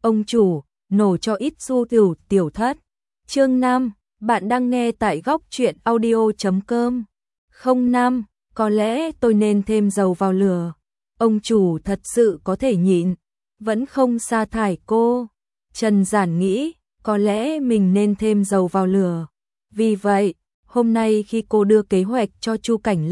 Ông chủ, nổ cho ít xu tiểu thất. Chương 5, bạn đang nghe tại góc truyện audio.com. 05, có lẽ tôi nên thêm dầu vào lửa. Ông chủ thật sự có thể nhịn, vẫn không sa thải cô. Trần Giản nghĩ, có lẽ mình nên thêm dầu vào lửa. Vì vậy, hôm nay khi cô đưa kế hoạch cho Chu Cảnh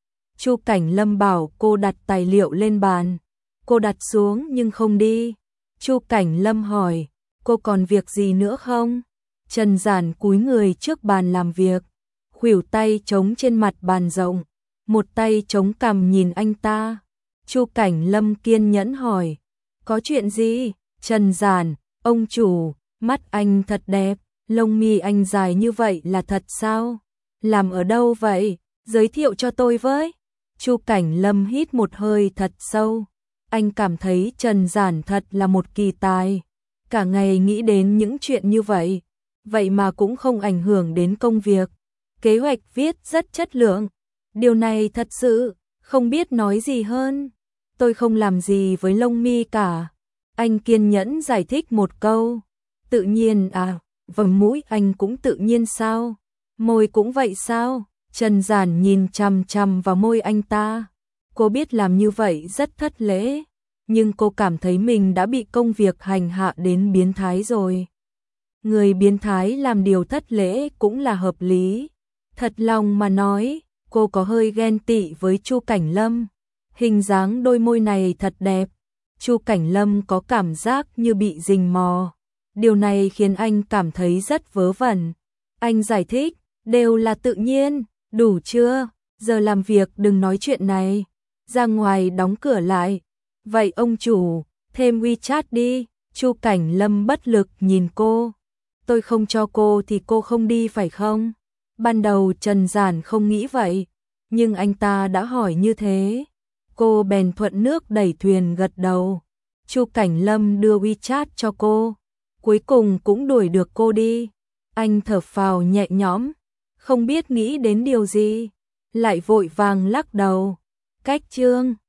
Lâm bảo cô đặt tài liệu lên bàn. Cô đặt xuống nhưng không đi. Chu Cảnh Lâm hỏi, cô còn việc gì nữa không? Trần Giản cúi người trước bàn làm việc, khuỷu tay chống trên mặt bàn rộng, một tay chống cằm nhìn anh ta. Chu Cảnh Lâm kiên nhẫn hỏi, có chuyện gì? Trần Giản, ông chủ, mắt anh thật đẹp, lông mi anh dài như vậy là thật sao? Làm ở đâu vậy? Giới thiệu cho tôi với. Chu Cảnh Lâm hít một hơi thật sâu. Anh cảm thấy Trần Giản thật là một kỳ tài. Cả ngày nghĩ đến những chuyện như vậy. Vậy mà cũng không ảnh hưởng đến công việc. Kế hoạch viết rất chất lượng. Điều này thật sự không biết nói gì hơn. Tôi không làm gì với lông mi cả. Anh kiên nhẫn giải thích một câu. Tự nhiên à, vầng mũi anh cũng tự nhiên sao? Môi cũng vậy sao? Trần Giản nhìn chằm chằm vào môi anh ta. Cô biết làm như vậy rất thất lễ, nhưng cô cảm thấy mình đã bị công việc hành hạ đến biến thái rồi. Người biến thái làm điều thất lễ cũng là hợp lý. Thật lòng mà nói, cô có hơi ghen tị với Chu Cảnh Lâm. Hình dáng đôi môi này thật đẹp. Chu Cảnh Lâm có cảm giác như bị rình mò. Điều này khiến anh cảm thấy rất vớ vẩn. Anh giải thích, đều là tự nhiên, đủ chưa? Giờ làm việc đừng nói chuyện này. Ra ngoài đóng cửa lại. Vậy ông chủ, thêm WeChat đi. Chu Cảnh Lâm bất lực nhìn cô. Tôi không cho cô thì cô không đi phải không? Ban đầu Trần Giản không nghĩ vậy, nhưng anh ta đã hỏi như thế. Cô bèn thuận nước đẩy thuyền gật đầu. Chu Cảnh Lâm đưa WeChat cho cô. Cuối cùng cũng đuổi được cô đi. Anh thở phào nhẹ nhõm, không biết nghĩ đến điều gì, lại vội vàng lắc đầu. Cách chương